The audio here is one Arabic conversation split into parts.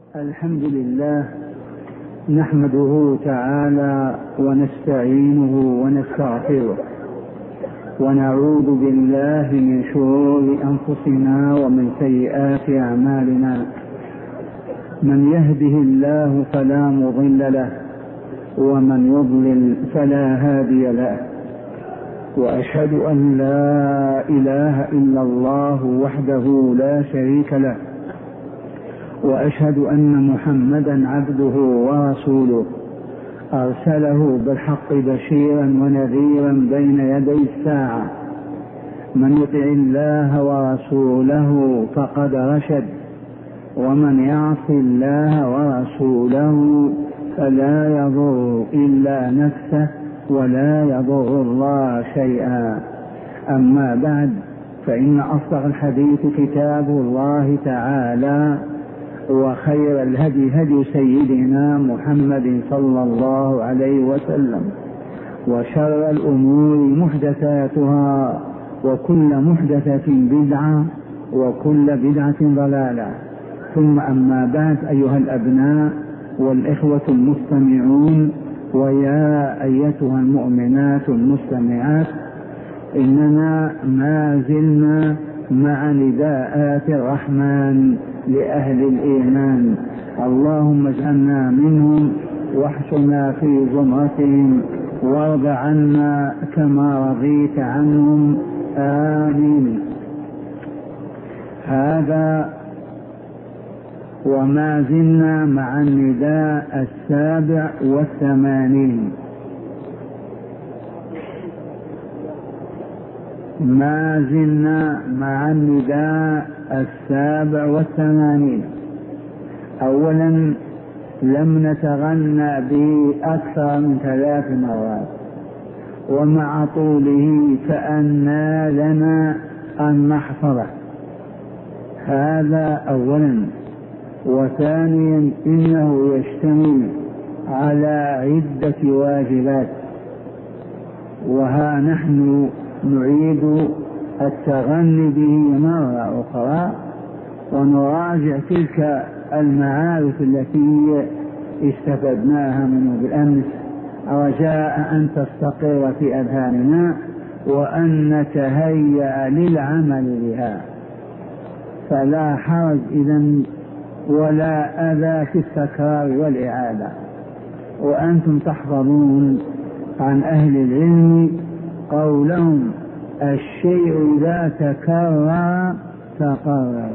الحمد لله نحمده تعالى ونستعينه ونستغفره ونعوذ بالله من شرور أنفسنا ومن سيئات أعمالنا. من يهده الله فلا مضل له ومن يضلل فلا هادي له، وأشهد أن لا إله إلا الله وحده لا شريك له، وأشهد أن محمدا عبده ورسوله أرسله بالحق بشيرا ونذيرا بين يدي الساعة. من يطع الله ورسوله فقد رشد، ومن يعص الله ورسوله فلا يضر إلا نفسه ولا يضر الله شيئا. أما بعد، فإن أصدق الحديث كتاب الله تعالى، وخير الهدي هدي سيدنا محمد صلى الله عليه وسلم، وشر الأمور محدثاتها، وكل محدثة بدعة، وكل بدعة ضلالة. ثم أما بعد، أيها الأبناء والإخوة المستمعون، ويا أيتها المؤمنات المستمعات، إننا ما زلنا مع نداءات الرحمن لأهل الإيمان. اللهم اجعلنا منهم واحشنا في زمرتهم وارض عنا كما رضيت عنهم، آمين. هذا وما زلنا مع النداء 87. ما زلنا مع النداء 87. أولا، لم نتغنى به أكثر من 3 مرات، ومع طوله فأنى لنا أن نحفظه. هذا أولا. وثانيا، إنه يشتمل على عدة واجبات، وها نحن نعيد التغني به مرة أخرى ونراجع تلك المعارف التي استفدناها منه بالأمس، رجاء أن تستقر في أذهاننا وأن نتهيأ للعمل بها. فلا حرج إذن ولا أذى في التكرار والإعادة. وأنتم تحفظون عن أهل العلم قولهم: الشيء إذا تكرر تقرر.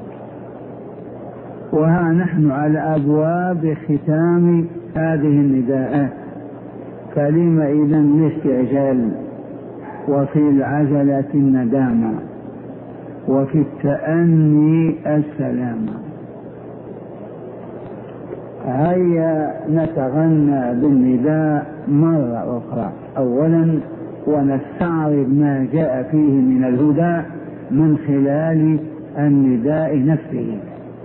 وها نحن على أبواب ختام هذه النداءات، كلمة إذن الاستعجال، وفي العجلة الندامة، وفي التأني السلامة. هيا نتغنى بالنداء مرة أخرى. أولا، ونستعرض ما جاء فيه من الهدى من خلال النداء نفسه.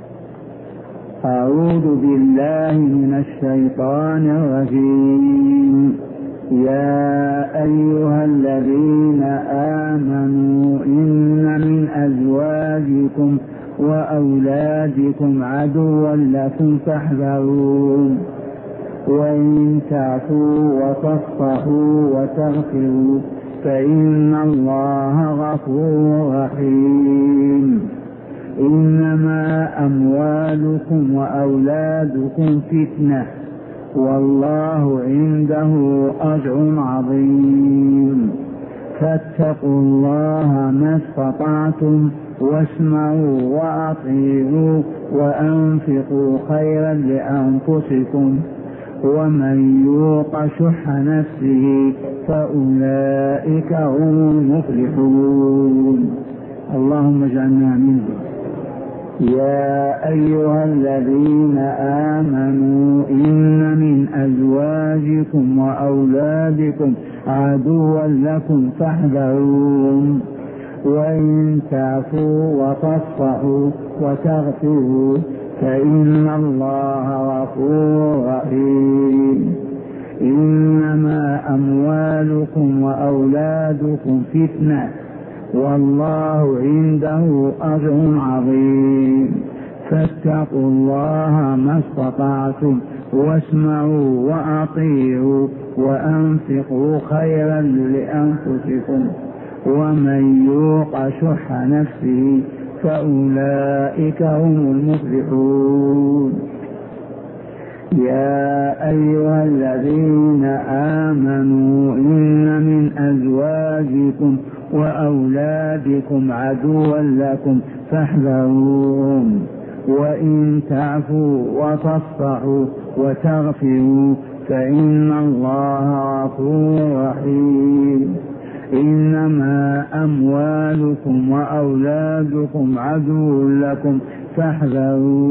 أعوذ بالله من الشيطان الرجيم. يا أيها الذين آمنوا إن من أزواجكم وأولادكم عدوا لكم فاحذروهم، وإن تعفوا وتصفحوا وتغفروا فإن الله غفور رحيم. إنما أموالكم وأولادكم فتنة، والله عنده أجر عظيم. فاتقوا الله ما استطعتم، واسمعوا وأطيعوا وأنفقوا خيرا لأنفسكم، ومن يوق شح نفسه فأولئك هم المفلحون. اللهم اجعلنا منهم. يا أيها الذين آمنوا إن من أزواجكم وأولادكم عدوا لكم فاحذروهم، وإن تعفوا وتصفحوا وتغفروا فإن الله غفور رحيم. إنما أموالكم وأولادكم فتنة، والله عنده أجر عظيم. فاتقوا الله ما استطعتم واسمعوا وأطيعوا وأنفقوا خيرا لأنفسكم ومن يوق شح نفسه فأولئك هم المفلحون. يا أيها الذين آمنوا إن من أزواجكم وأولادكم عدوا لكم فاحذروهم وإن تعفوا وتصفحوا وتغفروا فإن الله غفور رحيم. إنما أموالكم وأولادكم عدو لكم فاحذروا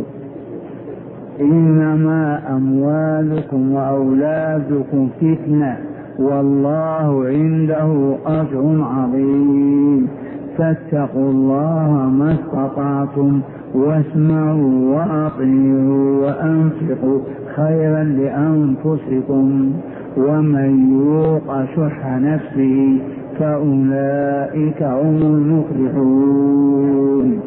إنما أموالكم وأولادكم فتنة والله عنده أجر عظيم. فاتقوا الله ما استطعتم واسمعوا وأطيعوا وأنفقوا خيرا لأنفسكم ومن يوق شح نفسه فأولئك هم المفلحون.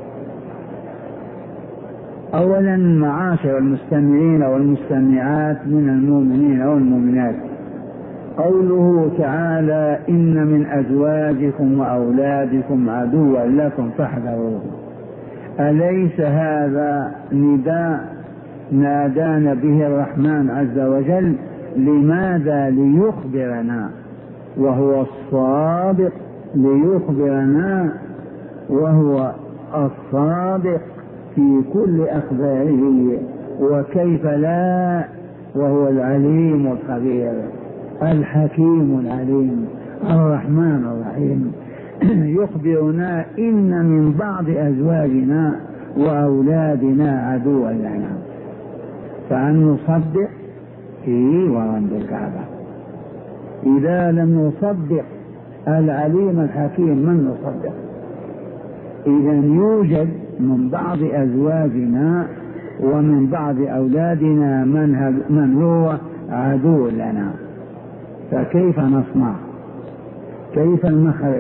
أولا معاشر المستمعين والمستمعات من المؤمنين والمؤمنات، قوله تعالى إن من أزواجكم وأولادكم عدوا لكم فاحذروه، أليس هذا نداء نادانا به الرحمن عز وجل؟ لماذا؟ ليخبرنا، وهو الصادق، ليخبرنا وهو الصادق في كل أخباره، وكيف لا، وهو العليم الخبير الحكيم العليم الرحمن الرحيم. يخبرنا إن من بعض أزواجنا وأولادنا عدوا لنا، فأن نصدق فيه ورب الكعبة. إذا لم نصدق العليم الحكيم من نصدق؟ إذا يوجد من بعض أزواجنا ومن بعض أولادنا من هو عدو لنا، فكيف نصنع؟ كيف المخرج؟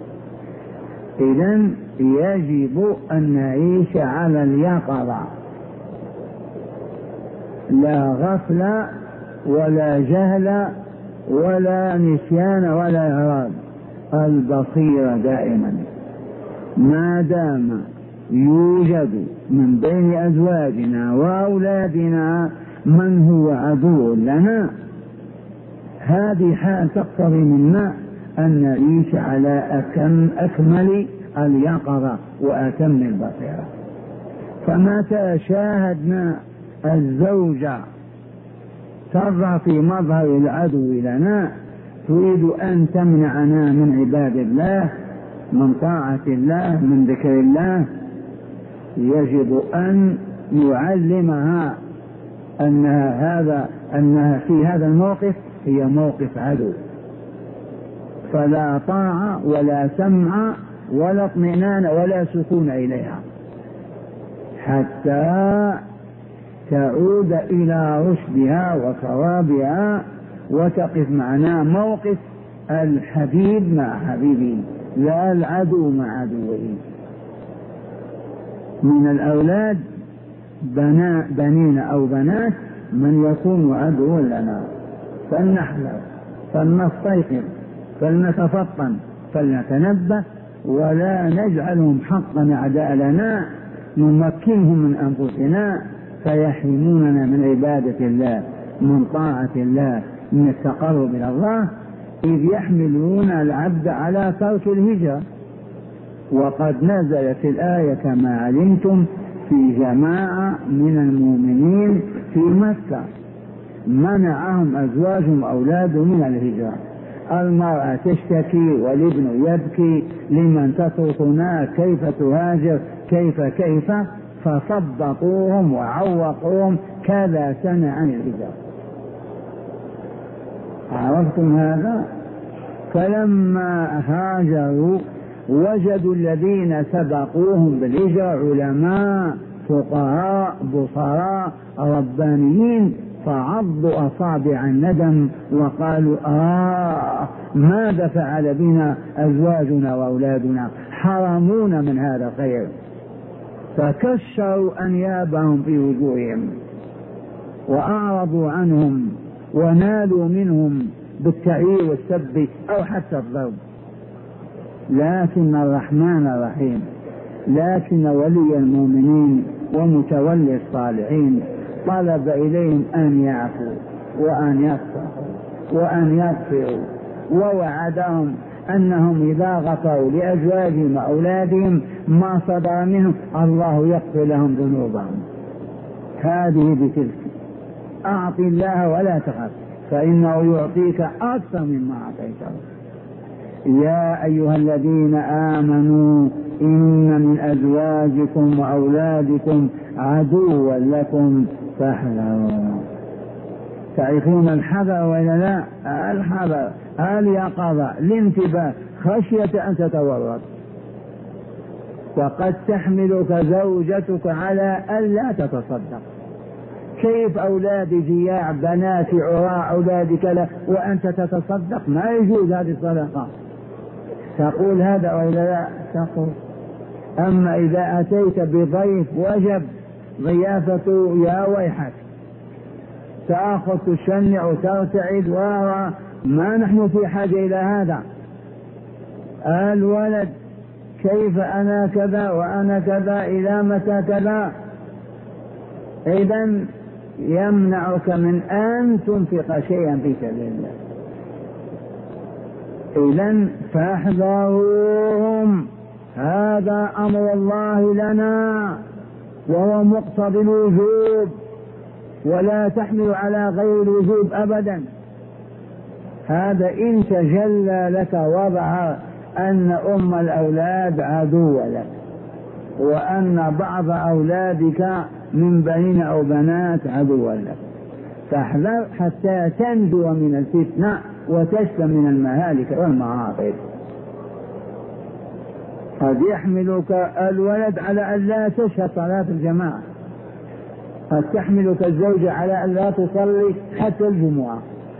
إذن يجب أن نعيش على اليقظة، لا غفلة ولا جهل ولا نسيان ولا إعراض، البصيرة دائما. ما دام يوجد من بين أزواجنا وأولادنا من هو عدو لنا، هذه حال تقتضي منا أن نعيش على أكمل اليقظة وأتم البصيرة. فمتى شاهدنا الزوجة تظهر في مظهر العدو لنا تريد أن تمنعنا من عباد الله، من طاعة الله، من ذكر الله، يجب أن يعلمها أنها في هذا الموقف هي موقف عدو، فلا طاعة ولا سمع ولا اطمئنان ولا سكون إليها حتى تعود إلى رشدها وصوابها وتقف معنا موقف الحبيب مع حبيبه، لا العدو مع عدوه. من الأولاد بنين أو بنات من يكون عدو لنا، فلنحذر، فلنستيقظ، فلنتفطن، فلنتنبه، ولا نجعلهم حقا أعداء لنا، نمكنهم من أنفسنا فيحرموننا من عبادة الله، من طاعة الله، من التقرب إلى الله، إذ يحملون العبد على ترك الهجرة. وقد نزلت الآية كما علمتم في جماعة من المؤمنين في مكة منعهم أزواجهم وأولادهم من الهجرة. المرأة تشتكي والابن يبكي لمن تتركنا، كيف تهاجر، كيف، فصدقوهم وعوقوهم كذا سنة عن الهجرة. عرفتم هذا؟ فلما هاجروا وجدوا الذين سبقوهم بالهجرة علماء فقهاء بصراء ربانيين، فعضوا أصابع الندم وقالوا ماذا فعل بنا أزواجنا وأولادنا، حرمونا من هذا الخير. فكشروا أنيابهم في وجوههم وأعرضوا عنهم ونالوا منهم بالتعيير والسب أو حتى الضرب. لكن الرحمن الرحيم، لكن ولي المؤمنين ومتولي الصالحين طلب إليهم أن يعفوا وأن يصفحوا وأن يغفروا، ووعدهم أنهم إذا غفروا لأزواجهم وأولادهم ما صدر منهم الله يغفر لهم ذنوبهم. هذه بتلك. أعط الله ولا تخف فإنه يعطيك أكثر مما أعطيته. يا أيها الذين آمنوا إن من أزواجكم وأولادكم عدوا لكم فاحذروا. تعرفون الحذر ولا لا؟ الحذر اليقظة، الانتباه، خشية أن تتورط. وقد تحملك زوجتك على ألا تتصدق. كيف أولاد جياع، بنات عراء، أولاد كلا، وأنت تتصدق؟ ما يجوز هذه الصدقة. تقول هذا ولا لا؟ تقول. أما إذا أتيت بضيف وجب ضيافته يا ويحك، تأخذ تشنع وترتعد، ما نحن في حاجة إلى هذا. الولد كيف أنا كذا وأنا كذا، إلى متى كذا؟ إذن يمنعك من أن تنفق شيئا في سبيل الله. إذن فاحذروهم، هذا أمر الله لنا وهو مقتضي الوجوب، ولا تحمل على غير الوجوب أبدا. هذا إن تجلى لك وضع أن أم الأولاد عدو لك، وأن بعض أولادك من بنين أو بنات عدو لك، فاحذر حتى تنجو من الفتنة وتسلم من المهالك والمعاصي. قد يحملك الولد على أن لا تشهد صلاة الجماعة، قد تحملك الزوجة على أن لا تصلي حتى الجمعة،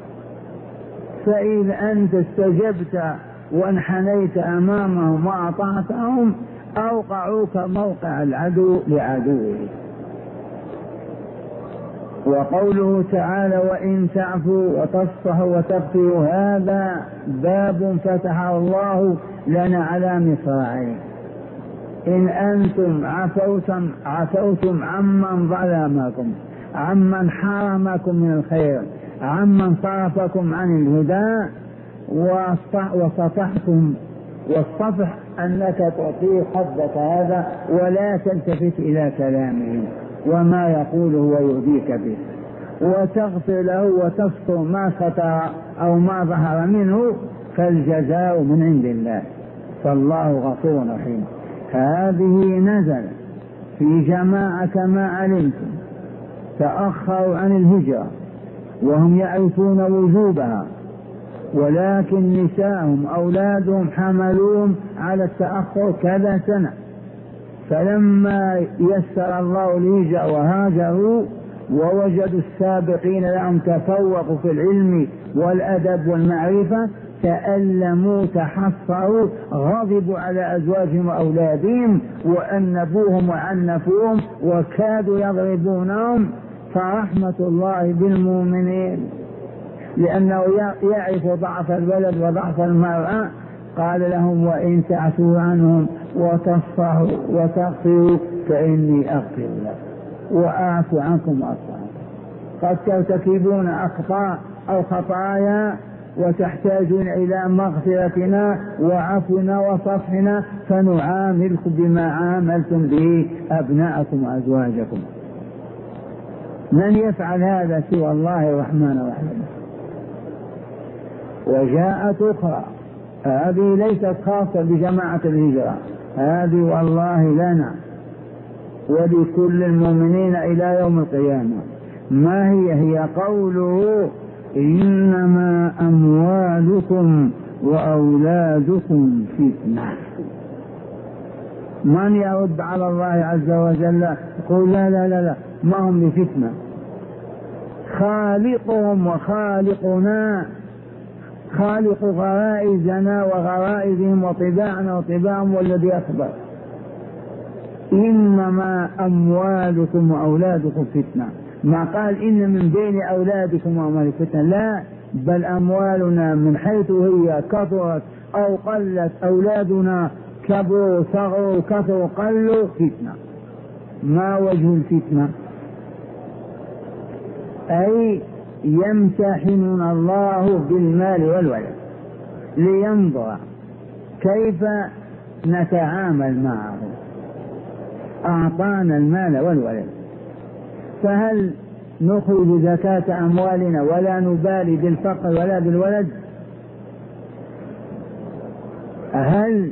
فإذا أنت استجبت وانحنيت أمامهم وأطعتهم أوقعوك موقع العدو لعدوه. وقوله تعالى وإن تعفوا وتصفحوا وتغفروا، هذا باب فتحه الله لنا على مصراعيه. إن أنتم عفوتم عمن ظلمكم، عمن حرمكم من الخير، عمن صرفكم عن الهدى، وصفحتم. والصفح أنك تعطيه حظك هذا ولا تلتفت إلى كلامه وما يقوله ويؤذيك به، وتغفر له وتستر ما ستر أو ما ظهر منه، فالجزاء من عند الله، فالله غفور رحيم. هذه نزل في جماعة كما علمتم تأخروا عن الهجرة وهم يعرفون وجوبها، ولكن نساءهم أولادهم حملوهم على التأخر كذا سنة، فلما يسر الله الهجرة وهاجروا ووجدوا السابقين لهم تفوقوا في العلم والأدب والمعرفة، تألموا تحصروا، غضبوا على أزواجهم وأولادهم وأنبوهم وعنفوهم وكادوا يضربونهم. فرحمة الله بالمؤمنين لأنه يعرف ضعف الولد وضعف المرأة، قال لهم وإن تعفوا عنهم وتصفحوا وتغفروا فإني أغفر لكم وأعفو عنكم وأصفح. قد ترتكبون أخطاء أو خطايا وتحتاجون إلى مغفرتنا وعفونا وصفحنا، فنعاملكم بما عاملتم به أبناءكم وأزواجكم. من يفعل هذا سوى الله الرحمن الرحيم؟ وجاءت أخرى، هذه ليست خاصة بجماعة الهجرة، هذه والله لنا ولكل المؤمنين إلى يوم القيامة. ما هي قوله إنما أموالكم وأولادكم فتنة. من يرد على الله عز وجل يقول لا لا لا لا، ما هم بفتنة، خالقهم وخالقنا، خالق غرائزنا وغرائزهم وطباعنا وطباعهم والذي أخبر. إنما أموالكم وأولادكم فتنة، ما قال إن من بين أولادكم وأموالكم فتنة، لا، بل أموالنا من حيث هي كثرت أو قلت، أولادنا كبروا صغروا كثروا قلوا، فتنة. ما وجه الفتنة؟ أي يمتحننا الله بالمال والولد لينظر كيف نتعامل معه. أعطانا المال والولد، فهل نخرج زكاة أموالنا ولا نبالي بالفقر ولا بالولد؟ هل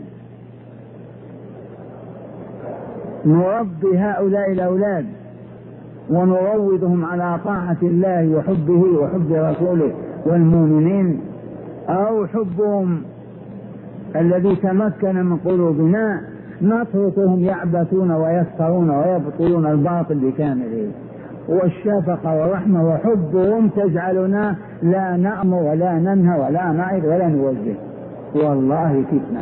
نربي هؤلاء الأولاد ونروضهم على طاعة الله وحبه وحب رسوله والمؤمنين، أو حبهم الذي تمكن من قلوبنا نتركهم يعبثون ويسخرون ويبطلون الباطل بكامله؟ والشفقة والرحمة وحبهم تجعلنا لا نأمر ولا ننهى ولا نعظ ولا نوجه. والله فتنة.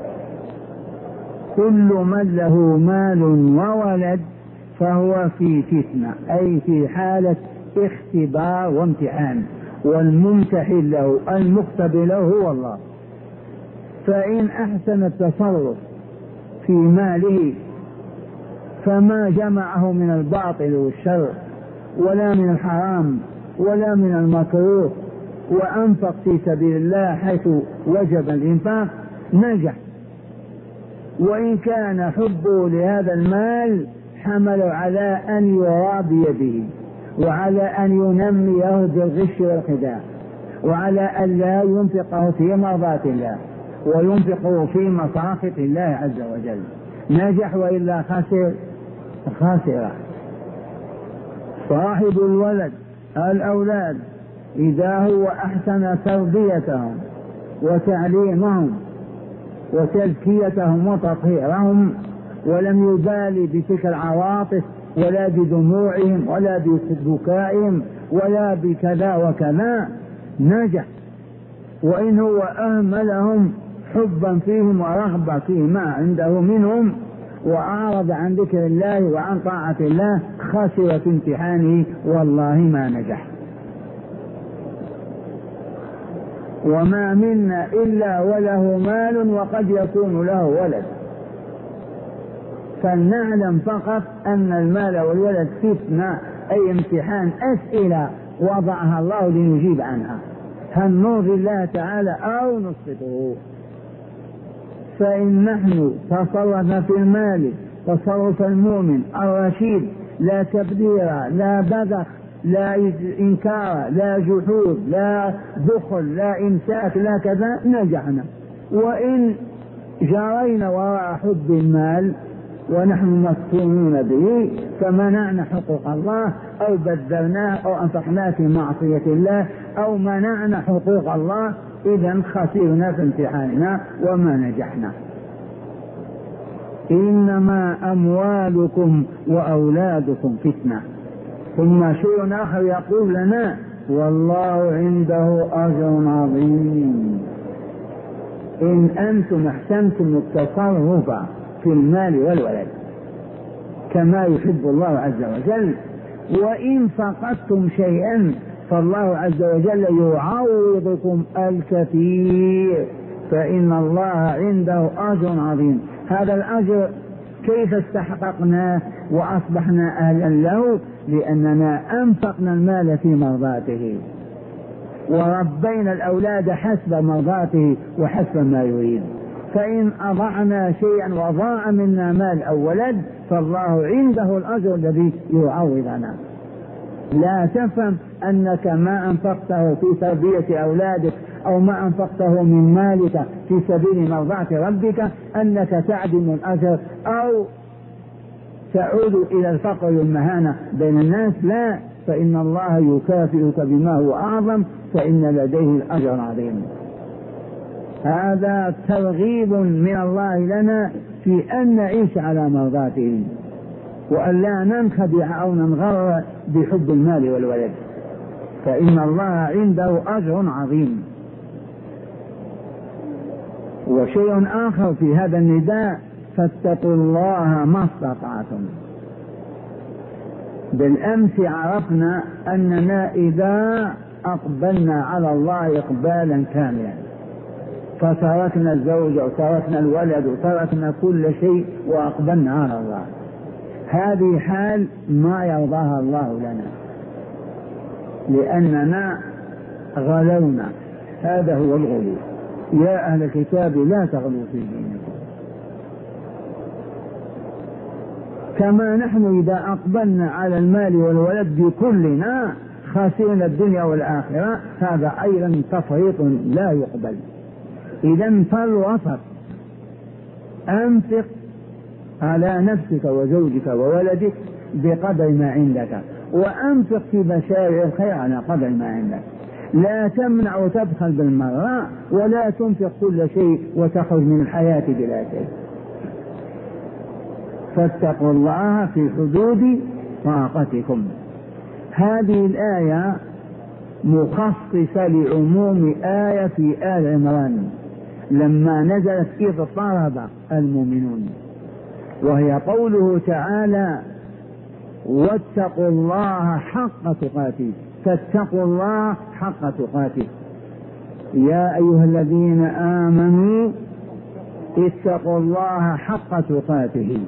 كل من له مال وولد فهو في فتنة، أي في حالة اختبار وامتحان، والممتحن له المختبر له هو الله. فإن أحسن التصرف في ماله فما جمعه من الباطل والشر ولا من الحرام ولا من المكروه، وأنفق في سبيل الله حيث وجب الإنفاق، نجح. وإن كان حبه لهذا المال حمل على أن يرابي به، وعلى أن ينميه بالغش والخداع، وعلى أن لا ينفقه في مرضاة الله وينفقه في مساخط الله عز وجل، نجح وإلا خاسر. صاحب الولد الأولاد إذا هو أحسن تربيتهم وتعليمهم وتزكيتهم وتطهيرهم، ولم يبالي بتلك العواطف ولا بدموعهم ولا ببكائهم ولا بكذا وكذا، نجح. وإن هو أهملهم حبا فيهم ورغبة فيما عنده منهم وأعرض عن ذكر الله وعن طاعة الله، خسر في امتحانه والله ما نجح. وما منا إلا وله مال وقد يكون له ولد، فلنعلم فقط أن المال والولد فتنة، أي امتحان، أسئلة وضعها الله لنجيب عنها، هل نرضي الله تعالى أو نسقطه. فإن نحن تصرفنا في المال تصرف المؤمن الرشيد، لا تبذير لا بذخ لا إنكار لا جحود لا بخل لا إمساك لا كذا، نجحنا. وإن جرينا وراء حب المال ونحن مفتونون به فمنعنا حقوق الله أو بذلناه أو أنفقناه في معصية الله أو منعنا حقوق الله، إذا خسرنا في امتحاننا وما نجحنا. إنما أموالكم وأولادكم فتنة. ثم شيء آخر يقول لنا والله عنده أجر عظيم. إن أنتم احسنتم التصرف في المال والولد كما يحب الله عز وجل، وإن فقدتم شيئا فالله عز وجل يعوضكم الكثير، فإن الله عنده أجر عظيم. هذا الأجر كيف استحققناه وأصبحنا أهلا له؟ لأننا أنفقنا المال في مرضاته وربينا الأولاد حسب مرضاته وحسب ما يريد. فإن أضعنا شيئا وضاع منا مال أو ولد فالله عنده الأجر الذي يعوضنا. لا تفهم أنك ما أنفقته في تربية أولادك أو ما أنفقته من مالك في سبيل مرضاة ربك أنك تعدم الأجر أو تعود إلى الفقر والمهانة بين الناس، لا، فإن الله يكافئك بما هو أعظم، فإن لديه الأجر العظيم. هذا ترغيب من الله لنا في أن نعيش على مرضاته وأن لا ننخدع أو ننغر بحب المال والولد، فإن الله عنده أجر عظيم. وشيء آخر في هذا النداء فاتقوا الله ما استطعتم. بالأمس عرفنا أننا إذا أقبلنا على الله إقبالا كاملا فتركنا الزوج وتركنا الولد وتركنا كل شيء وأقبلنا على الله، هذه حال ما يرضاها الله لنا لأننا غلونا. هذا هو الغلو. يا أهل الكتاب لا تغلوا في دينكم. كما نحن إذا أقبلنا على المال والولد بكلنا خاسرين الدنيا والآخرة، هذا أيضا تفريط لا يقبل. إذا فالوسط، أنفق على نفسك وزوجك وولدك بقدر ما عندك، وأنفق في مشاريع الخير على قدر ما عندك. لا تمنع وتبخل بالمرة، ولا تنفق كل شيء وتخرج من الحياة بلا شيء. فاتقوا الله في حدود طاقتكم. هذه الآية مخصصة لعموم آية في آل عمران لما نزلت إذ طلب المؤمنون، وهي قوله تعالى واتقوا الله حق تقاته. فاتقوا الله حق تقاته. يا أيها الذين آمنوا اتقوا الله حق تقاته.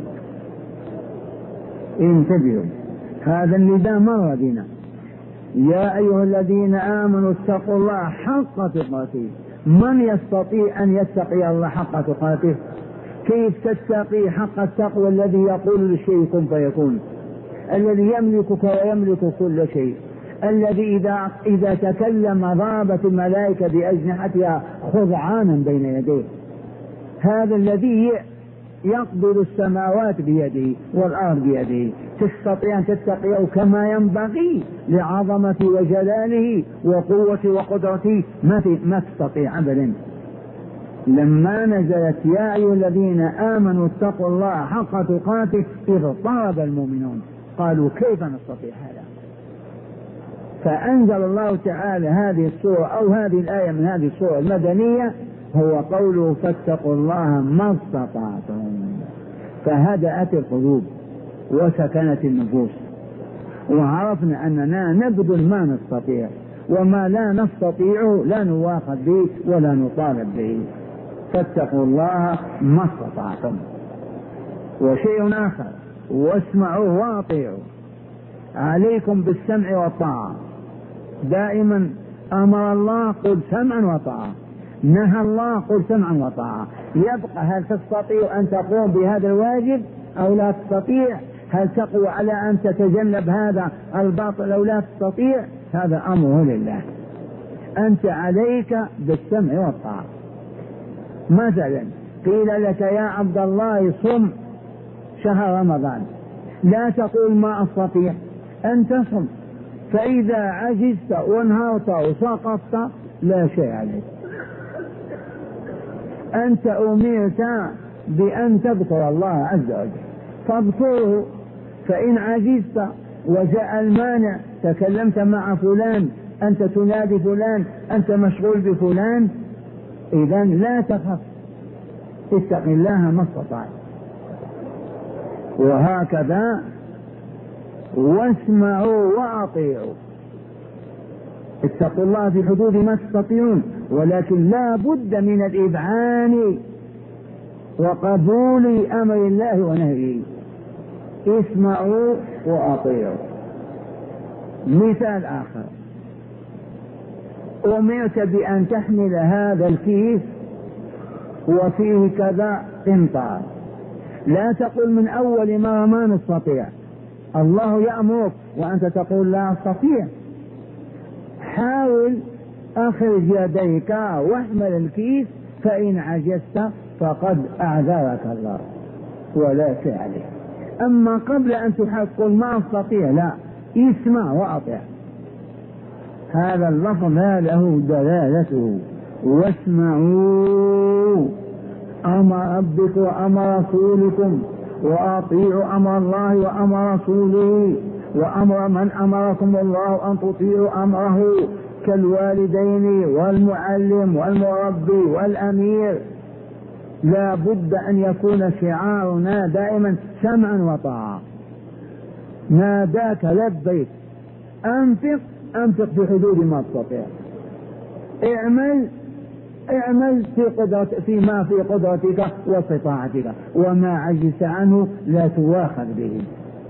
انتبهوا، هذا النداء مر بنا. يا أيها الذين آمنوا اتقوا الله حق تقاته. من يستطيع أن يتقي الله حق تقاته؟ كيف تتقي حق التقوى الذي يقول للشيء كن فيكون، الذي يملكك ويملك كل شيء، الذي إذا تكلم ضربت الملائكة بأجنحتها خضعانا بين يديه، هذا الذي يقبل السماوات بيده والأرض بيده. تستطيع أن تتقيه كما ينبغي لعظمة وجلاله وقوة وقدرته؟ ما تستطيع أبدا. لما نزلت يا أيها الذين آمنوا اتقوا الله حق تقاته إذ طلب المؤمنون قالوا كيف نستطيع هذا؟ فأنزل الله تعالى هذه السورة أو هذه الآية من هذه السورة المدنية، هو قوله فاتقوا الله ما استطعتم. فهدأت القلوب وسكنت النفوس، وعرفنا أننا نبذل ما نستطيع، وما لا نستطيعه لا نواخذ به ولا نطالب به. فاتقوا الله ما استطعتم. وشيء آخر، واسمعوا واطيعوا. عليكم بالسمع والطاعة. دائما أمر الله قل سمعا وطاعة، نهى الله قل سمعا وطاعة. يبقى هل تستطيع أن تقوم بهذا الواجب أو لا تستطيع؟ هل تقوى على أن تتجنب هذا الباطل أو لا تستطيع؟ هذا أمره لله. أنت عليك بالسمع والطاعة. مثلا قيل لك يا عبد الله صم شهر رمضان، لا تقول ما أستطيع، أنت صم. فإذا عجزت وانهارت وسقطت لا شيء عليك. أنت أمرت بأن تذكر الله عز وجل فاذكره. فإن عجزت وجاء المانع، تكلمت مع فلان، أنت تنادي فلان، أنت مشغول بفلان، إذن لا تخف، اتق الله ما استطعت. وهكذا واسمعوا وأطيعوا. اتقوا الله في حدود ما تستطيعون، ولكن لا بد من الإذعان وقبول أمر الله ونهيه. اسمعوا وأطيعوا. مثال آخر، أمرت بأن تحمل هذا الكيس وفيه كذا قنطار، لا تقل من أول مرة ما نستطيع، الله يأمرك وأنت تقول لا أستطيع. حاول، أخرج يديك واحمل الكيس، فإن عجزت فقد أعذرك الله ولا شيء عليك. أما قبل أن تقول ما أستطيع، لا، اسمع وأطيع. هذا اللفظ له دلالته. واسمعوا أمر ربك وأمر رسولكم، وأطيعوا أمر الله وأمر رسوله، وأمر من أمركم الله أن تطيعوا أمره كالوالدين والمعلم والمربي والأمير. لا بد أن يكون شعارنا دائما سمعا وطاعة. ناداك لبيك، أنفق في حدود ما تستطيع، اعمل فيما في قدرتك واستطاعتك، وما عجزت عنه لا تواخذ به.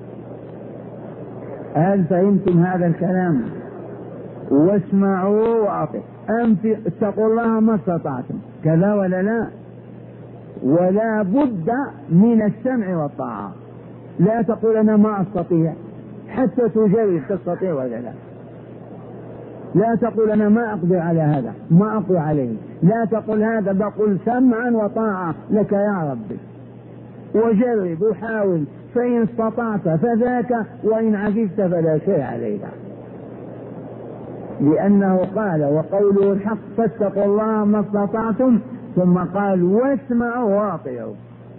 هل فهمتم هذا الكلام؟ واسمعوا وأطيعوا. اتقوا الله ما استطعتم، كذا ولا لا؟ ولا بد من السمع والطاعة. لا تقول أنا ما أستطيع حتى تجرب تستطيع ولا لا. لا تقول أنا ما أقدر على هذا، ما أقدر عليه. لا تقل هذا، بقول سمعا وطاعة لك يا ربي، وجرب وحاول، فإن استطعت فذاك، وإن عجزت فلا شيء عليك. لأنه قال وقوله الحق فاتقوا الله ما استطعتم، ثم قال واسمعوا واطيعوا.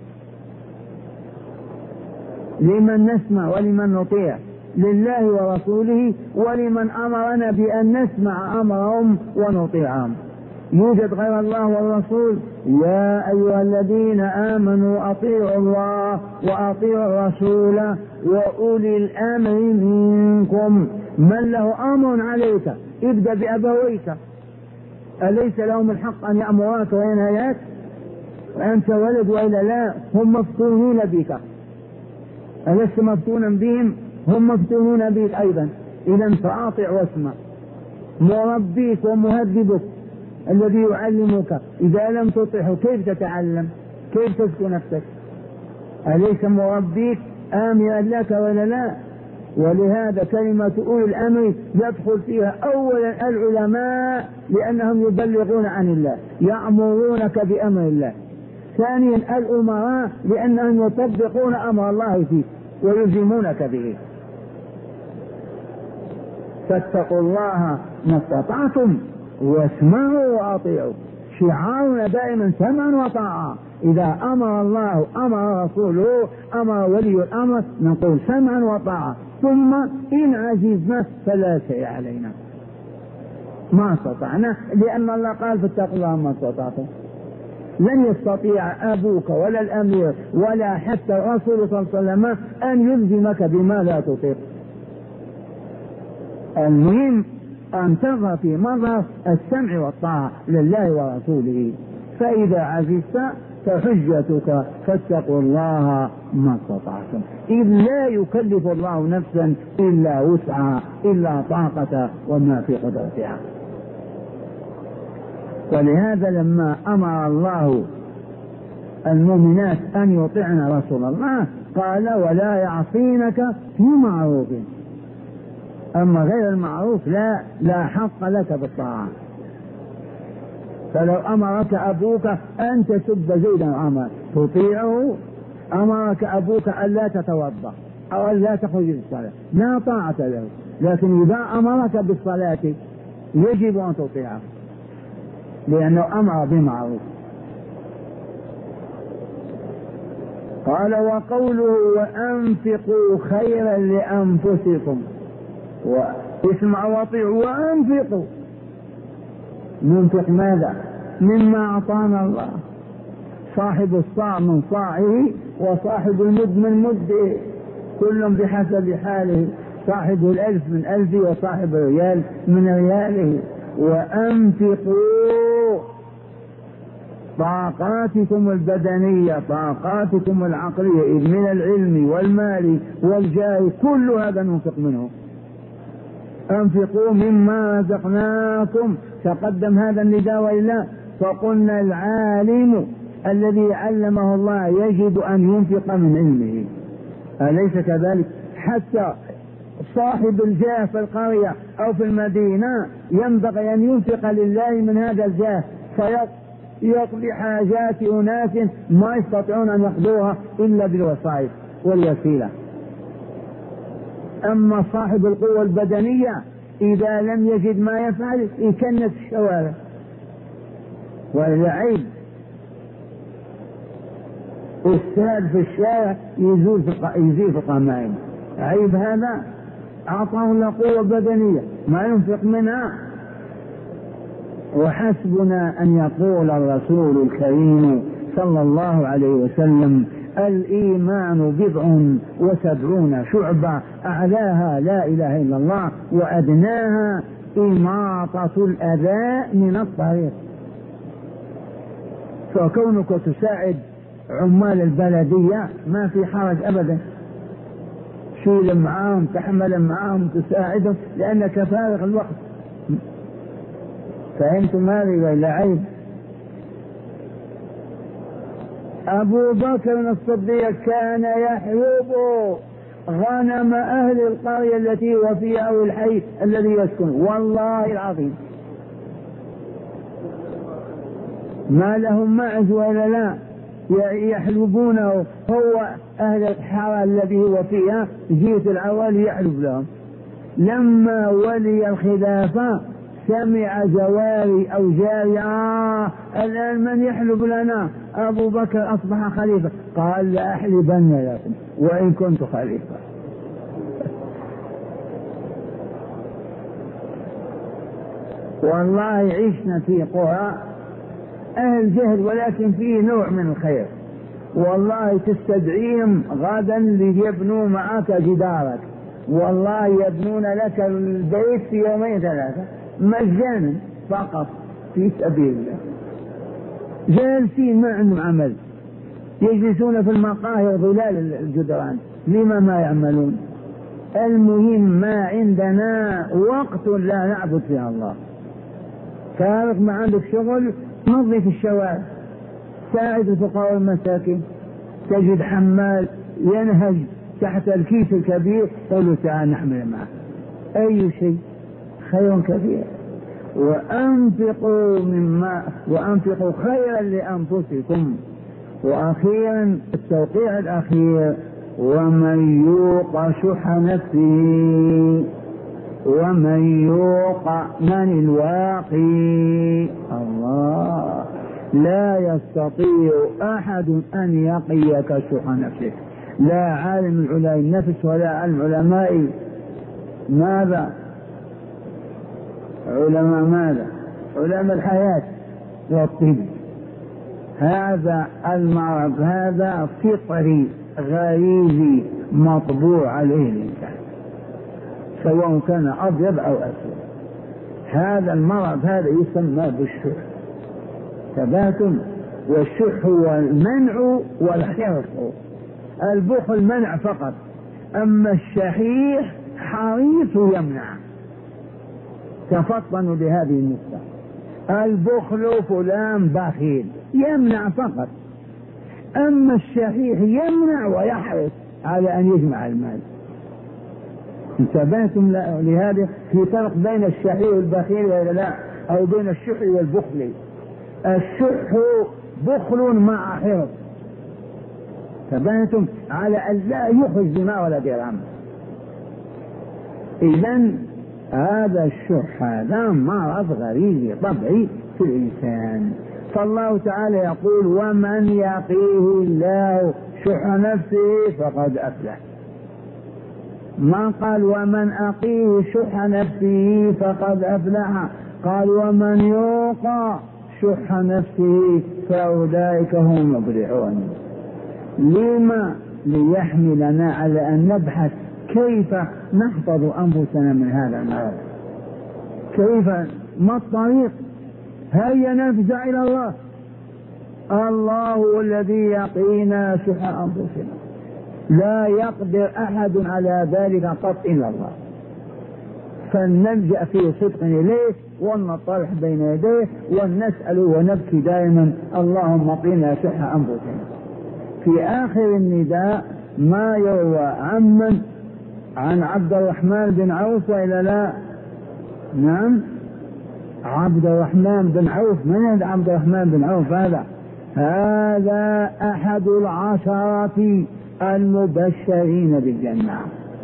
لمن نسمع ولمن نطيع؟ لله ورسوله، ولمن أمرنا بأن نسمع أمرهم ونطيعهم. يوجد غير الله والرسول؟ يا أيها الذين آمنوا أطيعوا الله وأطيعوا الرسول وأولي الأمر منكم. من له أمر عليك ابدأ بأبويك، أليس لهم الحق أن يأمروك وينهياك؟ وأنت ولد وإلا لا؟ هم مفتونون بك، ألست مفتونا بهم؟ هم مفتونون بك أيضا. إذا فأطع واسمع. مربيك ومهذبك الذي يعلمك إذا لم تطعه كيف تتعلم؟ كيف تزكو نفسك؟ أليس مربيك آمرا لك ولا لا؟ ولهذا كلمة أولي الأمر يدخل فيها أولا العلماء، لأنهم يبلغون عن الله، يأمرونك بأمر الله. ثانيا الأمراء، لأنهم يطبقون أمر الله فيه ويلزمونك به. فاتقوا الله ما استطعتم واسمعوا وأطيعوا. شعارنا دائما سمعا وطاعة. إذا أمر الله أمر رسوله أمر ولي الأمر نقول سمعا وطاعة، ثم إن عجزنا فلا شيء علينا، ما استطعنا، لأن الله قال فاتقوا الله ما استطعتم. لن يستطيع أبوك ولا الأمير ولا حتى الرسول صلى الله عليه وسلم أن يلزمك بما لا تطيق. المهم أن تظهر في مظهر السمع والطاعة لله ورسوله. فإذا عجزت فحجتك فاتقوا الله ما استطعتم، إذ لا يكلف الله نفسا إلا وسعها، إلا طاقة وما في قدرتها. ولهذا لما أمر الله المؤمنات أن يطعن رسول الله قال ولا يعصينك في معروف، أما غير المعروف لا حق لك بالطاعة. فلو أمرك أبوك أن تسب زيدا عمر تطيعه؟ أمرك أبوك أن لا تتوضأ أو أن لا تخرج للصلاة لا طاعة له. لكن إذا أمرك بالصلاة يجب أن تطيعه، لأنه أمر بمعروف. قال وقوله وأنفقوا خيرا لأنفسكم، واسمعوا واطيعوا وأنفقوا. ننفق ماذا؟ مما أعطانا الله. صاحب الصاع من صاعه وصاحب المد من مده، كل بحسب حاله. صاحب الألف من ألفه وصاحب الريال من رياله. وأنفقوا طاقاتكم البدنية طاقاتكم العقلية، إذ من العلم والمال والجاه كل هذا ننفق منه. أنفقوا مما رزقناكم، تقدم هذا النداء وإلا؟ فقلنا العالم الذي علمه الله يجب أن ينفق من علمه، أليس كذلك؟ حتى صاحب الجاه في القرية أو في المدينة ينبغي أن ينفق لله من هذا الجاه فيقضي حاجات أناس ما يستطيعون أن يقضوها إلا بالوسائط والوسيلة. أما صاحب القوة البدنية إذا لم يجد ما يفعل يكنس الشوارع، وإذا عيب أستاذ في الشارع يزيل في القمائم، عيب هذا؟ أعطاه الله قوة بدنية ما ينفق منها. وحسبنا أن يقول الرسول الكريم صلى الله عليه وسلم: الإيمان 70 شعبة، أعلاها لا إله إلا الله، وأدناها إماطة الأذى من الطريق. فكونك تساعد عمال البلدية ما في حرج أبدا، شيل معاهم، تحمل معاهم، تساعدهم، لأنك فارغ الوقت. فهمتم هذه ولا عيب؟ أبو بكر الصديق كان يحلب غنم أهل القرية التي هو فيها أو الحي الذي يسكن، والله العظيم ما لهم معز ولا لا، يحلبونه. هو أهل الحارة الذي هو فيها جيت العوالي يحلب لهم. لما ولي الخلافة سمع جواري أو جاري: الآن من يحلب لنا؟ أبو بكر أصبح خليفة. قال: لأحلبن لكم وإن كنت خليفة. والله عشنا في قرى أهل جهل ولكن فيه نوع من الخير، والله تستدعيهم غدا ليبنوا معك جدارك، والله يبنون لك البيت في 2-3 مجانا فقط في سبيل الله. جالسين ما عندهم عمل، يجلسون في المقاهي ظلال الجدران، لما ما يعملون؟ المهم ما عندنا وقت لا نعبد فيها الله. فارغ ما عندك شغل، نظف الشوارع، ساعد الفقراء والمساكين، تجد حمال ينهج تحت الكيس الكبير، قولوا تعال نحمل معه. أي شيء خير كثير. وأنفقوا خيرا لأنفسكم. وأخيرا التوقيع الأخير: ومن يوق شح نفسه. ومن يوق، من الواقي؟ الله. لا يستطيع أحد أن يقيك شح نفسك، لا عالم علماء النفس ولا علماء ماذا؟ علماء ماذا؟ علماء الحياة والطب. هذا المرض هذا فطري غريزي مطبوع عليه الإنسان، سواء كان أبيض أو أسود. هذا المرض هذا يسمى بالشح. ثباتم. والشح هو المنع والحرص. البخل منع فقط، أما الشحيح حريص يمنع. تفطنوا بهذه النقطة. البخل فلان بخيل يمنع فقط، أما الشحيح يمنع ويحرص على أن يجمع المال. انتبهتم لهذا؟ في فرق بين الشحيح والبخيل ولا لا؟ أو بين الشح والبخل. الشح بخل مع حرص، انتبهتم؟ على أن لا يخرج دماء ولا درهم. إذن هذا الشح هذا مرض غريزي طبيعي في الإنسان. فالله تعالى يقول: ومن يقيه الله شح نفسه فقد أفلح. ما قال ومن أقيه شح نفسه فقد أفلح، قال ومن يوق شح نفسه فأولئك هم المفلحون. لما؟ ليحملنا على أن نبحث كيف نحفظ أنفسنا من هذا المرض، كيف، ما الطريق. هيا نفزع إلى الله. الله هو الذي يقينا شح أنفسنا، لا يقدر أحد على ذلك قط إلا الله. فلنلجأ في صدق إليه ونطرح بين يديه ونسأل ونبكي دائما: اللهم قنا شح أنفسنا. في آخر النداء ما يروى عن عبد الرحمن بن عوف وإلا لا؟ نعم، عبد الرحمن بن عوف. من هذا عبد الرحمن بن عوف؟ هذا أحد العشرة المبشرين بالجنة.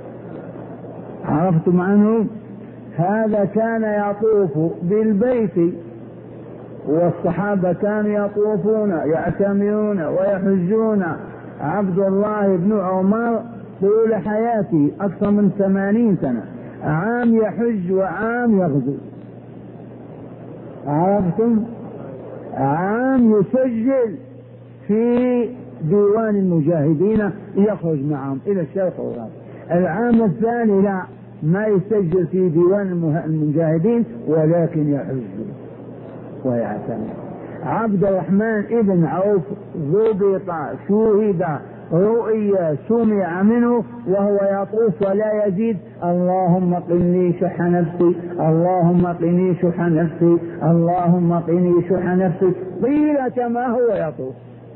عرفتم عنه؟ هذا كان يطوف بالبيت، والصحابة كانوا يطوفون يعتمرون ويحجون. عبد الله بن عمر طول حياته أكثر من 80 سنة، عام يحج وعام يغزو. عرفتم؟ عام يسجل في ديوان المجاهدين يخرج معهم إلى الشرق والغرب. العام الثاني لا، ما يسجل في ديوان المجاهدين ولكن يحج ويعتمر. عبد الرحمن ابن عوف ضبط شوهد رؤيا سمع منه وهو يطوف ولا يزيد: اللهم قني شح نفسي، اللهم قني شح نفسي، اللهم قني شح نفسي، طيلة ما هو يطوف،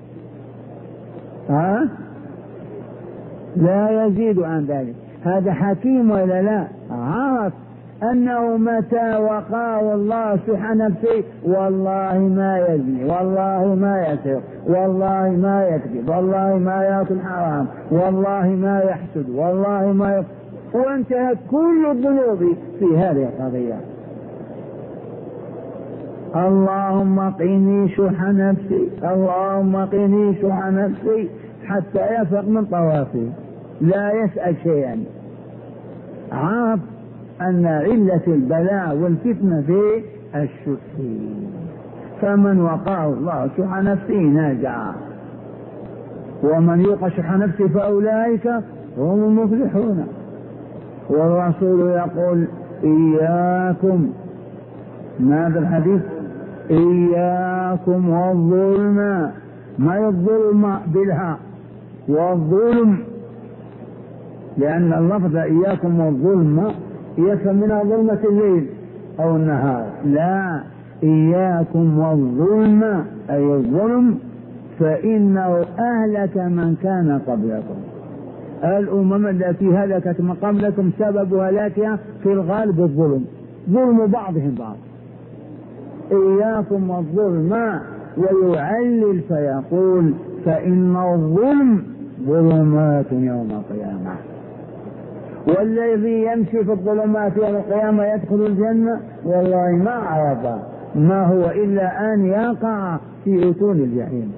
لا يزيد عن ذلك. هذا حكيم ولا لا؟ عرف أنه متى وقاه الله شح نفسه والله ما يزني، والله ما يسرق، والله ما يكذب، والله ما يأكل حرام، والله ما يحسد، والله ما يقتل، وانتهت كل الذنوب في هذه القضية. اللهم قني شح نفسي، اللهم قني شح نفسي، حتى يفرغ من طوافه لا يسأل شيئا. عرف أن علة البلاء والفتنة في الشح، فمن وقاه الله شح نفسه نجا، ومن يوق شح نفسه فأولئك هم المفلحون. والرسول يقول: إياكم، ماذا الحديث؟ إياكم والظلم، ما الظلم بالها والظلم، لأن اللفظ إياكم والظلم يفهم منها ظلمة الليل أو النهار، لا، إياكم والظلم أي الظلم، فإنه أهلك من كان قبلكم. الأمم التي هلكت من قبلكم سبب هلاكها في الغالب الظلم، ظلم بعضهم بعض. إياكم والظلم، ويعلل فيقول: فإن الظلم ظلمات يوم القيامة، والذي يمشي في الظلمات يوم القيامة يدخل الجنة والله ما عرف ما هو إلا أن يقع في أتون الجحيم.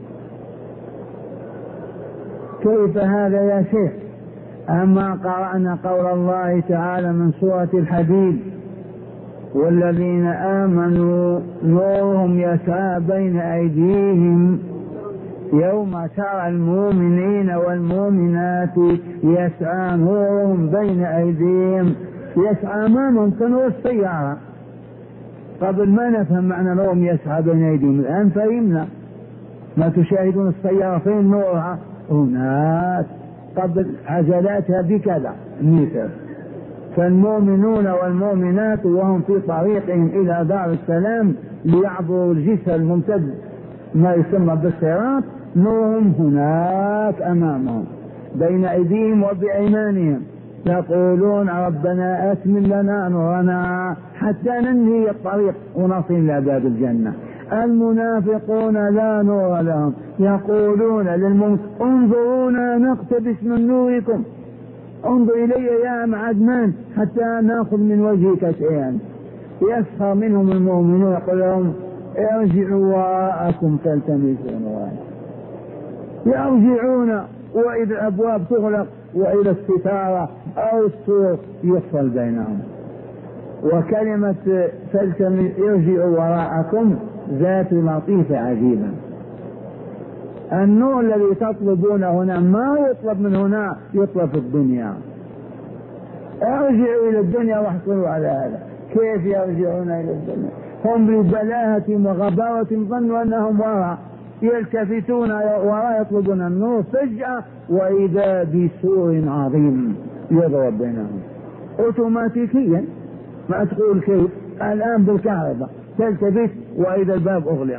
كيف هذا يا شيخ؟ أما قرأنا قول الله تعالى من سورة الحديد: والذين آمنوا نورهم يسعى بين أيديهم يوم ترى المؤمنين والمؤمنات يسعى نورهم بين أيديهم، يسعى أمامهم كنور السيارة. قبل ما نفهم معنى نورهم يسعى بين أيديهم، الآن فهمنا. ما تشاهدون السيارة فين نورها؟ هناك، قبل عجلاتها بكذا متر. فالمؤمنون والمؤمنات وهم في طريقهم إلى دار السلام ليعبروا الجسر الممتد ما يسمى بالصراط، نورهم هناك أمامهم بين أيديهم وبأيمانهم، يقولون: ربنا أتمم لنا نورنا حتى ننهي الطريق ونصل إلى باب الجنة. المنافقون لا نور لهم، يقولون للمؤمنين: انظرونا نقتبس من نوركم، انظر إلي يا أم عدنان حتى نأخذ من وجهك شيئا. يسخر منهم المؤمنون، يقول لهم: ارجعوا وراءكم فالتمسوا نورا. يرجعون وإذا الأبواب تغلق وإذا الستارة أو السور يفصل بينهم. وكلمة ارجعوا وراءكم ذات لطيفة عجيبة. النور الذي تطلبون هنا ما يطلب من هنا، يطلب في الدنيا. ارجعوا إلى الدنيا واحصلوا على هذا. كيف يرجعون إلى الدنيا؟ هم ببلاهة وغباوة ظنوا أنهم وراء، يلتفتون وراء يطلبون النور، فجأة وإذا بسور عظيم يضرب بينهم أوتوماتيكيا، ما تقول كيف. الآن بالكهرباء تلتفت وإذا الباب أغلق،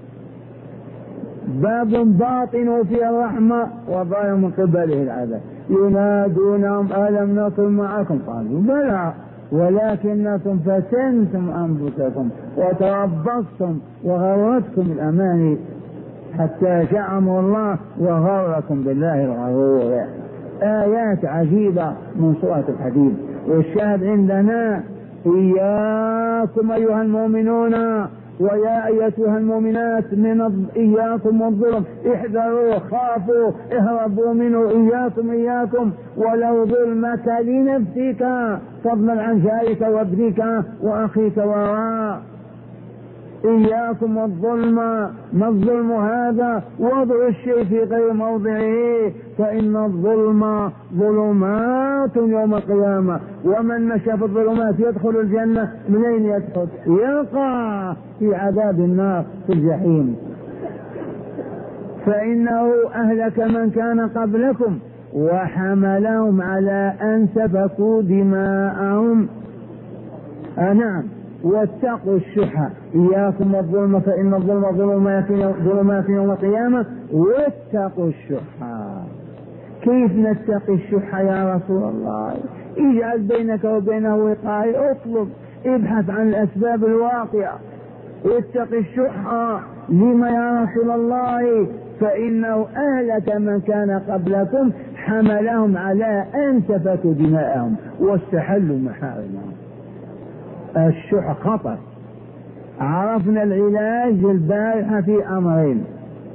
باب باطن فيه الرحمة وظاهر من قبله العذاب. ينادونهم: ألم نكن معكم؟ قالوا: بلى ولكنكم فتنتم أنفسكم وتربصتم وغرتكم الأماني حتى جاء أمر الله وغركم بالله الغرور. آيات عجيبة من سورة الحديد. والشاهد عندنا: إياكم أيها المؤمنون ويا أيتها المؤمنات من إياكم والظلم، احذروا، خافوا، اهربوا منه. إياكم ولو ظلمك لنفسك فضلا عن جارك وابنك وأخيك وراء. إياكم والظلم، ما الظلم هذا؟ وضع الشيء في غير موضعه، فإن الظلم ظلمات يوم القيامة، ومن مشى في الظلمات يدخل الجنة. من أين يدخل؟ يقع في عذاب النار في الجحيم. فإنه أهلك من كان قبلكم وحملهم على أن سفكوا دماءهم. نعم، واتقوا الشح. إياكم والظلم فإن الظلم ظلمات يوم القيامة، واتقوا الشح. كيف نتقي الشح يا رسول الله؟ اجعل بينك وبينه وقاية، اطلب، ابحث عن الأسباب الواقعة. اتق الشح. لما يا رسول الله؟ فإنه أهلك من كان قبلكم حملهم على أن سفكوا دماءهم واستحلوا محارمهم. الشح خطر. عرفنا العلاج البارحة في أمرين.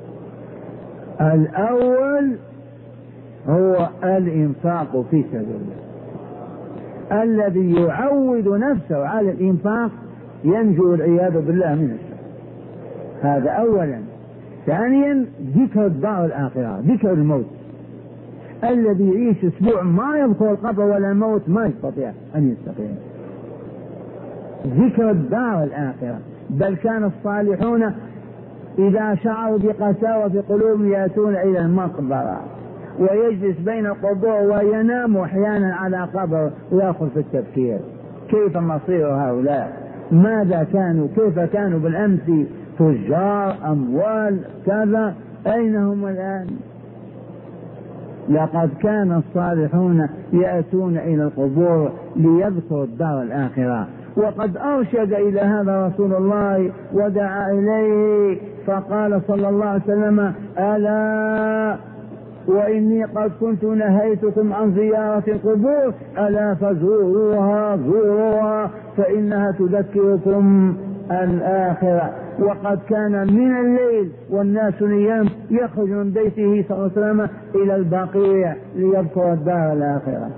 الأول هو الإنفاق في سبيل الله. الذي يعود نفسه على الإنفاق ينجو والعياذ بالله من الشر. هذا أولا. ثانيا ذكر الدار الآخرة، ذكر الموت. الذي يعيش أسبوع ما يذكر القبر ولا الموت ما يستطيع أن يستقيم. ذكر الدار الآخرة. بل كان الصالحون إذا شعروا بقساوة في قلوبهم يأتون إلى المقبرة ويجلس بين القبور وينام أحيانا على قبر ويأخذ في التفكير كيف مصير هؤلاء، ماذا كانوا، كيف كانوا بالأمس، تجار، أموال، كذا، أين هم الآن؟ لقد كان الصالحون يأتون إلى القبور ليذكروا الدار الآخرة. وقد أرشد إلى هذا رسول الله ودعا إليه، فقال صلى الله عليه وسلم: ألا وإني قد كنت نهيتكم عن زيارة القبور، ألا فزوروها، زوروها فإنها تذكركم الآخرة. وقد كان من الليل والناس نيام يخرج من بيته صلى الله عليه وسلم إلى البقيع ليذكر الدار الآخرة.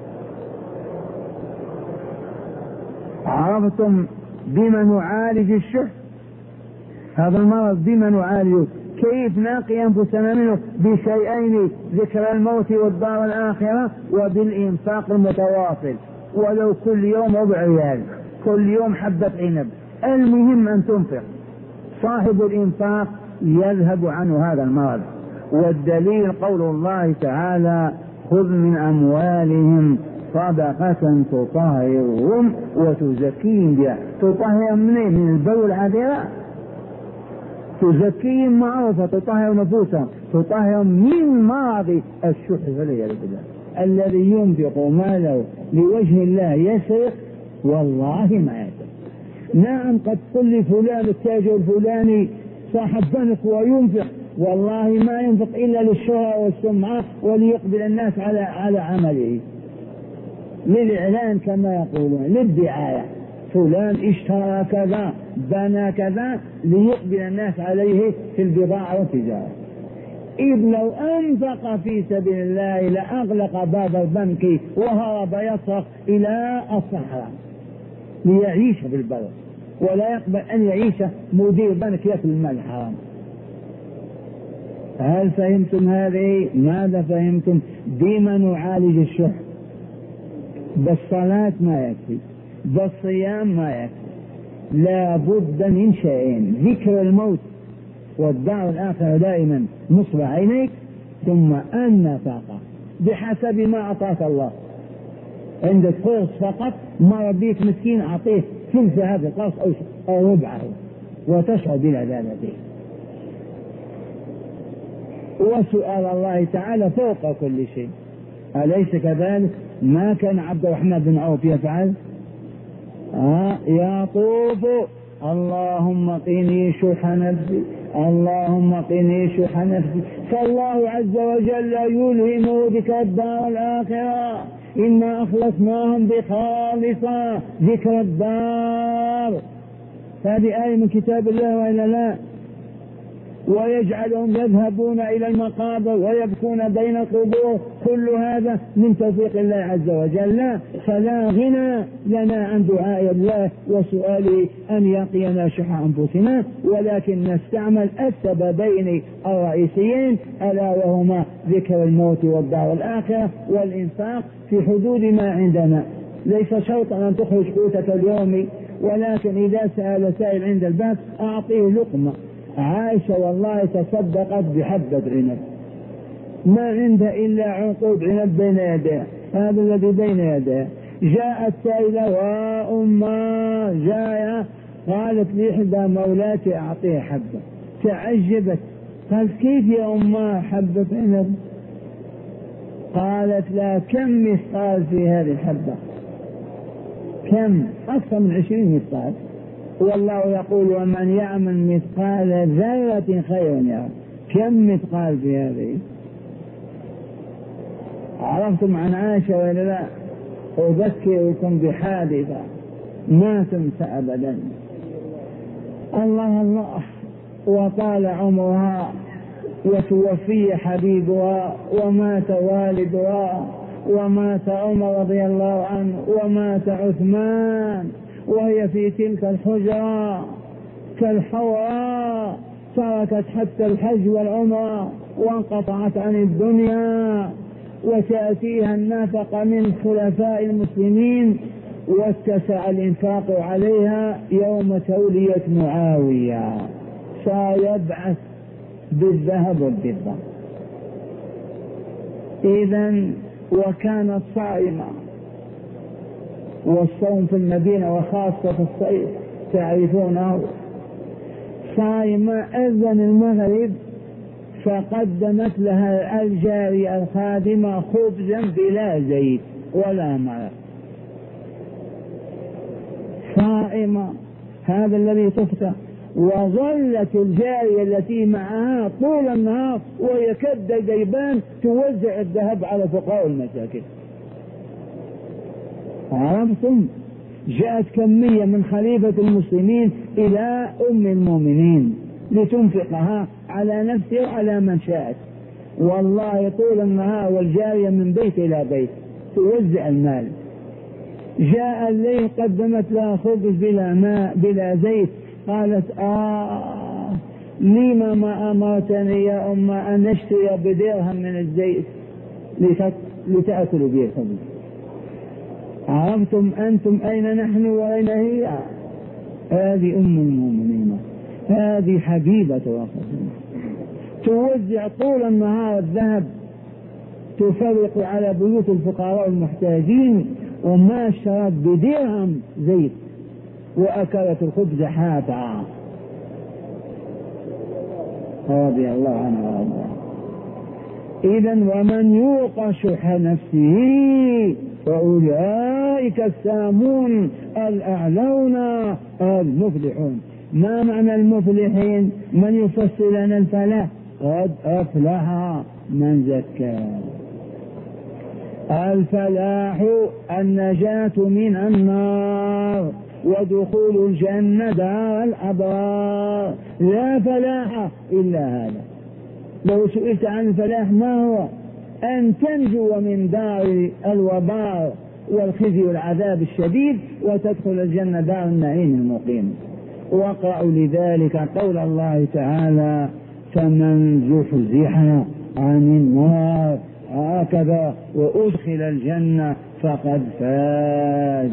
عرفتم بما نعالج الشح؟ هذا المرض بما نعالجه؟ كيف نقي أنفسنا منه؟ بشيئين: ذكر الموت والدار الآخرة، وبالإنفاق المتواصل، ولو كل يوم ربع ريال، كل يوم حبة عنب، المهم أن تنفق. صاحب الإنفاق يذهب عنه هذا المرض. والدليل قول الله تعالى: خذ من أموالهم صدقة تطهرهم وتزكيهم بها. تطهرهم من البول والعذراء، تزكيهم معروفة، تطهر نفوسهم، تطهر من مرض الشح والعياذ بالله. الذي ينفق ماله لوجه الله يسرق والله ما يسرق. نعم، قد تقول لفلان التاجر الفلاني صاحب بنك وينفق، والله ما ينفق إلا للشهرة والسمعة وليقبل الناس على عمله، للإعلان كما يقولون، للدعاية. فلان اشترى كذا، بنى كذا، ليقبل الناس عليه في البضاعة والتجارة. إذ لو أنفق في سبيل الله لأغلق باب البنك وهرب يصرخ إلى الصحراء ليعيش في البر، ولا يقبل أن يعيش مدير بنك يأكل المال الحرام. هل فهمتم هذه؟ ماذا فهمتم؟ بما نعالج الشح؟ بالصلاة ما يكفي، بالصيام ما يكفي، لا بد من شيئين: ذكر الموت والدار الآخرة دائما نصب عينيك، ثم النفقة بحسب ما أعطاك الله. عندك قرص فقط، ما ربيك مسكين أعطيه ثلث هذا القرص أو ربعه وتشعر بلذاذته. وسؤال الله تعالى فوق كل شيء، أليس كذلك؟ ما كان عبد الرحمن بن عوف يفعل؟ يطوف: اللهم قني شح نفسي، اللهم قني شح نفسي. فالله عز وجل يلهم بك الدار الآخرة. إنا أخلصناهم بخالصة ذكر الدار. هذه آية من كتاب الله وإلا لا؟ ويجعلهم يذهبون إلى المقابر ويبكون بين القبور، كل هذا من توفيق الله عز وجل. فلا غنى لنا عن دعاء الله وسؤاله أن يقينا شح أنفسنا، ولكن نستعمل السببين الرئيسيين ألا وهما ذكر الموت والدار الآخرة والإنفاق في حدود ما عندنا. ليس شرطا أن تخرج قوتك اليومي، ولكن إذا سأل سائل عند الباب أعطيه لقمة. عائشة والله تصدقت بحبة عنب، ما عنده إلا عنقود عنب بين يديه، هذا الذي بين يديه. جاءت سائلة وأمه جاية، قالت لإحدى مولاتي أعطيه حبة، تعجبت، قالت كيف يا أمه حبة عنب؟ قالت لا، كم مثقال في هذه الحبة؟ كم؟ أكثر من 20 مثقال. والله يقول ومن يعمل مثقال ذرة خيرا يرى. كم مثقال في هذه؟ عرفتم عن عائشة ولا لا؟ أذكركم بحادثة ما تنسى أبدا. الله الله، وطال عمرها وتوفي حبيبها ومات والدها ومات عمر رضي الله عنه ومات عثمان، وهي في تلك الحجرة كالحوراء، تركت حتى الحج والعمرة وانقطعت عن الدنيا، وتأتيها النفقة من خلفاء المسلمين، واتسع الإنفاق عليها يوم تولية معاوية، سيبعث بالذهب والفضة. إذن وكانت صائمة، والصوم في المدينة وخاصة في الصيف تعرفونه، صائمة. أذن المغرب فقدمت لها الجارية الخادمة خبزا بلا زيت ولا مرق، صائمة، هذا الذي تفطر. وظلت الجارية التي معها طول النهار وهي كد جيبان توزع الذهب على الفقراء والمساكين. عرفتم؟ جاءت كمية من خليفة المسلمين إلى أم المؤمنين لتنفقها على نفسها وعلى من شاءت، والله طول النهار والجارية من بيت إلى بيت توزع المال. جاء الليل قدمت لها خبز بلا ماء بلا زيت، قالت لما ما أمرتني يا أم أن نشتري بدرهم من الزيت لتأكلوا به الخبز. عرفتم أنتم أين نحن وأين هي؟ هذه أم المؤمنين، هذه حبيبة رسولنا، توزع طول النهار الذهب، تفرق على بيوت الفقراء المحتاجين، وما اشترت بدرهم زيت، وأكلت الخبز حافا رضي الله عنها وارضاها. إذن ومن يوق شح نفسه فأولئك السامون الأعلون المفلحون. ما معنى المفلحين؟ من يفسر لنا الفلاح؟ قد أفلح من زكى. الفلاح النجاة من النار ودخول الجنة دار الأبرار، لا فلاح إلا هذا. لو سئلت عن الفلاح ما هو؟ أن تنجو من دار الوبار والخزي والعذاب الشديد وتدخل الجنة دار النعيم المقيم. واقرأوا لذلك قول الله تعالى فمن زحزح عن النار هكذا وأدخل الجنة فقد فاز.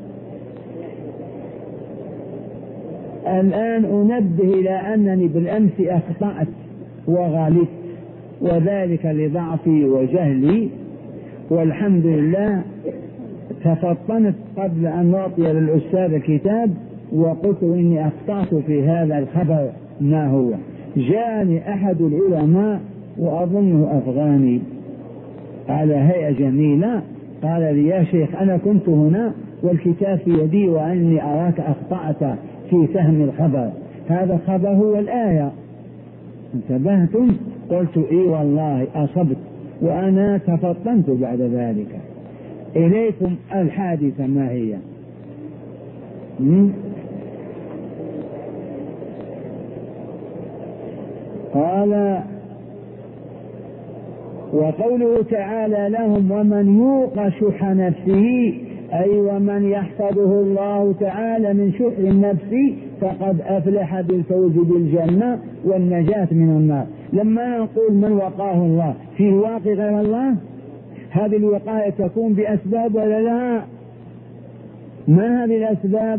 الآن أنبه إلى أنني بالأمس أخطأت وغلطت، وذلك لضعفي وجهلي، والحمد لله تفطنت قبل أن نعطي للأستاذ الكتاب وقلت إني أخطأت في هذا الخبر. ما هو؟ جاءني أحد العلماء وأظنه أفغاني على هيئة جميلة، قال لي يا شيخ أنا كنت هنا والكتاب في يدي وأني أراك أخطأت في فهم الخبر، هذا الخبر هو الآية، انتبهتم؟ قلت إي والله أصبت، وأنا تفطنت بعد ذلك. إليكم الحادثة ما هي؟ قال وقوله تعالى لهم ومن يوق شح نفسه أي ومن يحفظه الله تعالى من شح النفس فقد أفلح بالفوز بالجنة والنجاة من النار. لما نقول من وقاه الله فيه واقي غير الله، هذه الوقاية تكون بأسباب ولا لا؟ ما هذه الأسباب؟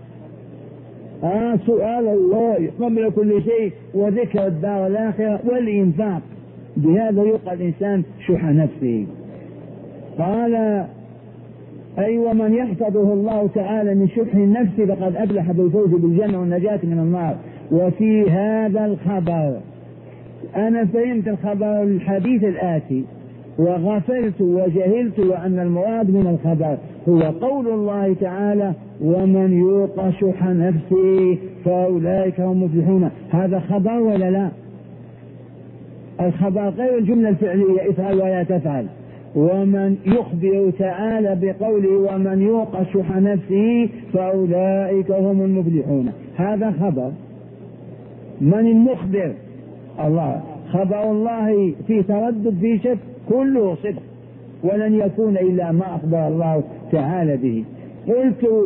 سؤال الله قبل كل شيء وذكر الدار الآخرة والإنفاق، بهذا يوقى الإنسان شح نفسه. قال أي ومن يحفظه الله تعالى من شح النفس فقد أفلح بالفوز بالجنة والنجاة من النار. وفي هذا الخبر أنا فهمت الخبر الحديث الآتي وغفلت وجهلت وأن المراد من الخبر هو قول الله تعالى ومن يوق شح نفسه فأولئك هم المفلحون. هذا خبر ولا لا؟ الخبر غير الجملة الفعلية افعل ولا تفعل. ومن يخبر تعالى بقوله ومن يوق شح نفسه فأولئك هم المفلحون، هذا خبر. من المخبر؟ الله. خبر الله في تردد في شك كله صدق ولن يكون إلا ما أخبر الله تعالى به. قلت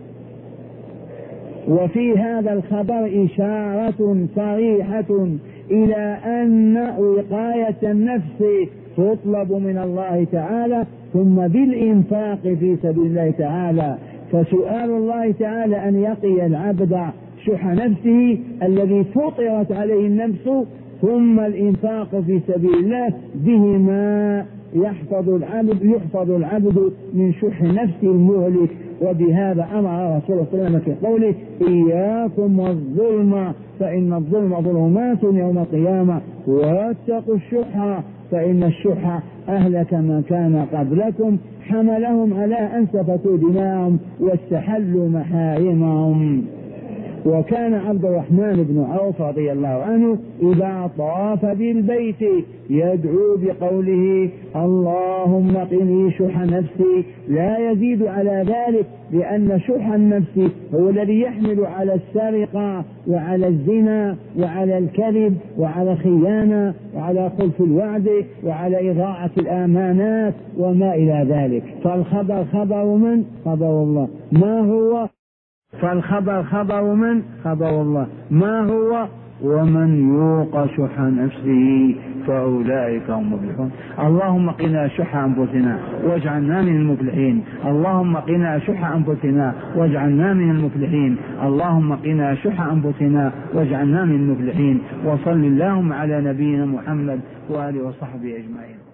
وفي هذا الخبر إشارة صريحة إلى أن وقاية النفس تطلب من الله تعالى ثم بالإنفاق في سبيل الله تعالى. فسؤال الله تعالى أن يقي العبد شح نفسه الذي فطرت عليه النفس ثم الإنفاق في سبيل الله، بهما يحفظ العبد من شح نفسه المهلك. وبهذا أمر رسول الله صلى الله عليه وسلم في قوله إياكم والظلم فإن الظلم ظلمات يوم القيامة واتقوا الشح فإن الشح أهلك من كان قبلكم حملهم على أن سفكوا دماءهم واستحلوا محارمهم. وكان عبد الرحمن بن عوف رضي الله عنه إذا طاف بالبيت يدعو بقوله اللهم قني شح نفسي، لا يزيد على ذلك، لأن شح النفس هو الذي يحمل على السرقة وعلى الزنا وعلى الكذب وعلى الخيانة وعلى خلف الوعد وعلى إضاعة الأمانات وما إلى ذلك. فالخبر خبر من؟ خبر الله. ما هو؟ فالخبر خبر من؟ خبر الله. ما هو؟ ومن يوق شح نفسه فأولئك هم المفلحون. اللهم قنا شح أنفسنا واجعلنا من المفلحين. اللهم قنا شح أنفسنا واجعلنا من المفلحين. اللهم قنا شح أنفسنا واجعلنا من المفلحين. وصل اللهم على نبينا محمد وآله وصحبه أجمعين.